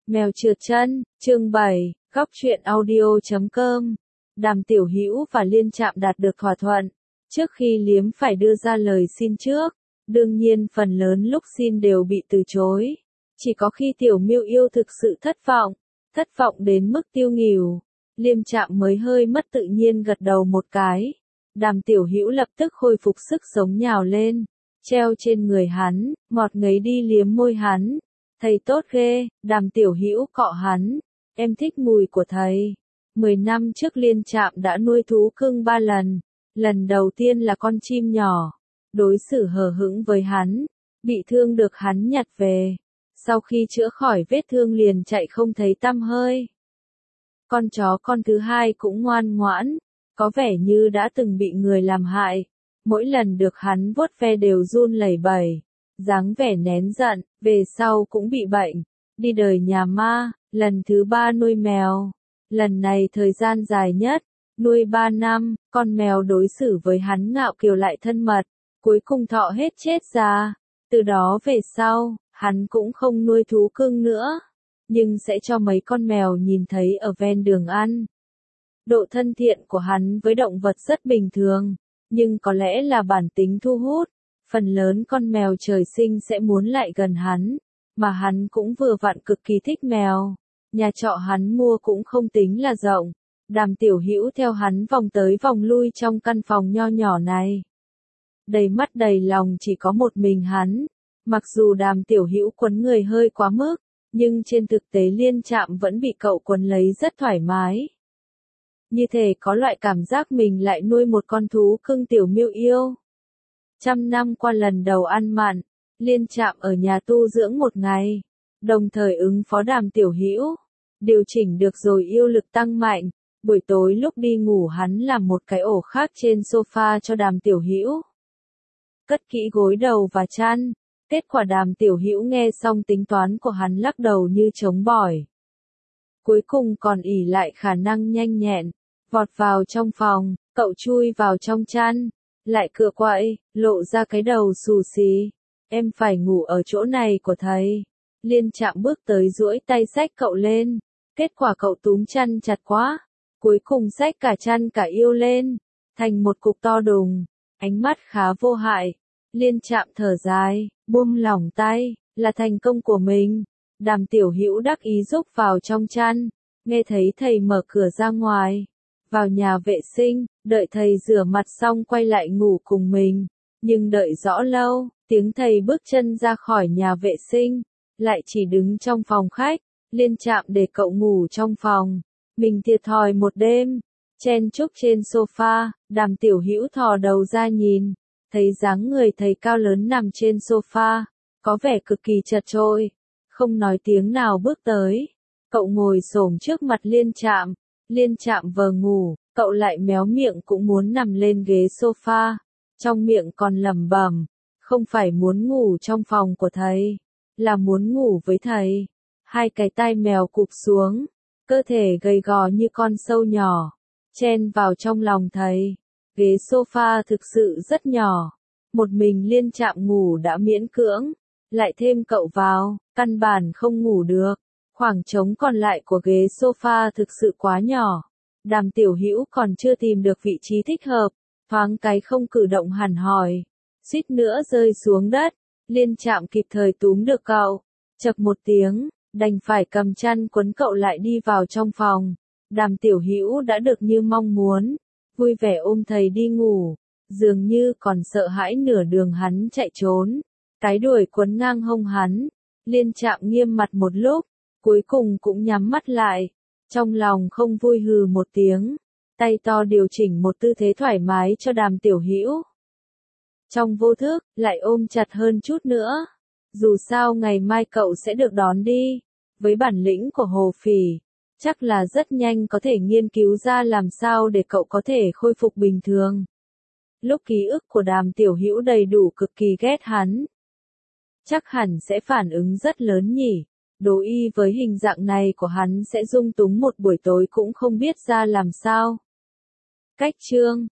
Mèo trượt chân, chương 7, góc truyện audio.com. Đàm Tiểu Hữu và Liên Trạm đạt được thỏa thuận. Trước khi Liếm phải đưa ra lời xin trước, đương nhiên phần lớn lúc xin đều bị từ chối. Chỉ có khi Tiểu Miêu Yêu thực sự thất vọng đến mức tiêu nghỉu, Liêm Trạm mới hơi mất tự nhiên gật đầu một cái. Đàm Tiểu Hữu lập tức khôi phục sức sống nhào lên, treo trên người hắn, ngọt ngấy đi liếm môi hắn. Thầy tốt ghê, Đàm Tiểu Hữu cọ hắn, em thích mùi của thầy. 10 năm trước Liên Trạm đã nuôi thú cưng 3 lần, lần đầu tiên là con chim nhỏ, đối xử hờ hững với hắn, bị thương được hắn nhặt về, sau khi chữa khỏi vết thương liền chạy không thấy tăm hơi. Con chó con thứ hai cũng ngoan ngoãn, có vẻ như đã từng bị người làm hại, mỗi lần được hắn vuốt ve đều run lẩy bẩy, dáng vẻ nén giận, về sau cũng bị bệnh, đi đời nhà ma. Lần thứ 3 nuôi mèo, lần này thời gian dài nhất, nuôi 3 năm, con mèo đối xử với hắn ngạo kiều lại thân mật, cuối cùng thọ hết chết ra. Từ đó về sau, hắn cũng không nuôi thú cưng nữa, nhưng sẽ cho mấy con mèo nhìn thấy ở ven đường ăn. Độ thân thiện của hắn với động vật rất bình thường, nhưng có lẽ là bản tính thu hút, phần lớn con mèo trời sinh sẽ muốn lại gần hắn, mà hắn cũng vừa vặn cực kỳ thích mèo. Nhà trọ hắn mua cũng không tính là rộng, Đàm Tiểu Hữu theo hắn vòng tới vòng lui trong căn phòng nho nhỏ này. Đầy mắt đầy lòng chỉ có một mình hắn, mặc dù Đàm Tiểu Hữu quấn người hơi quá mức, nhưng trên thực tế Liên Trạm vẫn bị cậu quấn lấy rất thoải mái. Như thể có loại cảm giác mình lại nuôi một con thú cưng Tiểu Miêu Yêu. 100 năm qua lần đầu ăn mặn, Liên Trạm ở nhà tu dưỡng một ngày, đồng thời ứng phó Đàm Tiểu Hữu, điều chỉnh được rồi yêu lực tăng mạnh. Buổi tối lúc đi ngủ hắn làm một cái ổ khác trên sofa cho Đàm Tiểu Hữu, cất kỹ gối đầu và chăn. Kết quả Đàm Tiểu Hữu nghe xong tính toán của hắn lắc đầu như trống bỏi. Cuối cùng còn ỷ lại khả năng nhanh nhẹn, vọt vào trong phòng, cậu chui vào trong chăn, lại cựa quậy, lộ ra cái đầu xù xì. Em phải ngủ ở chỗ này của thầy. Liên Trạm bước tới duỗi tay xách cậu lên, kết quả cậu túm chăn chặt quá, cuối cùng xách cả chăn cả yêu lên, thành một cục to đùng, ánh mắt khá vô hại. Liên Trạm thở dài, buông lỏng tay, là thành công của mình. Đàm Tiểu Hữu đắc ý rúc vào trong chăn, nghe thấy thầy mở cửa ra ngoài, vào nhà vệ sinh, đợi thầy rửa mặt xong quay lại ngủ cùng mình, nhưng đợi rõ lâu, tiếng thầy bước chân ra khỏi nhà vệ sinh, lại chỉ đứng trong phòng khách. Liên Trạm để cậu ngủ trong phòng, mình thiệt thòi một đêm, chen chúc trên sofa. Đàm Tiểu Hữu thò đầu ra nhìn, thấy dáng người thầy cao lớn nằm trên sofa, có vẻ cực kỳ chật chội, không nói tiếng nào bước tới. Cậu ngồi xổm trước mặt Liên Trạm, Liên Trạm vờ ngủ, cậu lại méo miệng cũng muốn nằm lên ghế sofa, trong miệng còn lẩm bẩm, không phải muốn ngủ trong phòng của thầy, là muốn ngủ với thầy. Hai cái tai mèo cụp xuống, cơ thể gầy gò như con sâu nhỏ, chen vào trong lòng thầy. Ghế sofa thực sự rất nhỏ, một mình Liên Trạm ngủ đã miễn cưỡng, lại thêm cậu vào, căn bản không ngủ được. Khoảng trống còn lại của ghế sofa thực sự quá nhỏ. Đàm Tiểu Hữu còn chưa tìm được vị trí thích hợp, thoáng cái không cử động hẳn hòi, suýt nữa rơi xuống đất. Liên Trạm kịp thời túm được cậu, chậc một tiếng, đành phải cầm chăn quấn cậu lại đi vào trong phòng. Đàm Tiểu Hữu đã được như mong muốn, vui vẻ ôm thầy đi ngủ, dường như còn sợ hãi nửa đường hắn chạy trốn, cái đuôi quấn ngang hông hắn. Liên Trạm nghiêm mặt một lúc, cuối cùng cũng nhắm mắt lại, trong lòng không vui hừ một tiếng, tay to điều chỉnh một tư thế thoải mái cho Đàm Tiểu Hữu. Trong vô thức, lại ôm chặt hơn chút nữa, dù sao ngày mai cậu sẽ được đón đi, với bản lĩnh của Hồ Phỉ, chắc là rất nhanh có thể nghiên cứu ra làm sao để cậu có thể khôi phục bình thường. Lúc ký ức của Đàm Tiểu Hữu đầy đủ cực kỳ ghét hắn, chắc hẳn sẽ phản ứng rất lớn nhỉ. Đố y với hình dạng này của hắn sẽ dung túng một buổi tối cũng không biết ra làm sao. Cách chương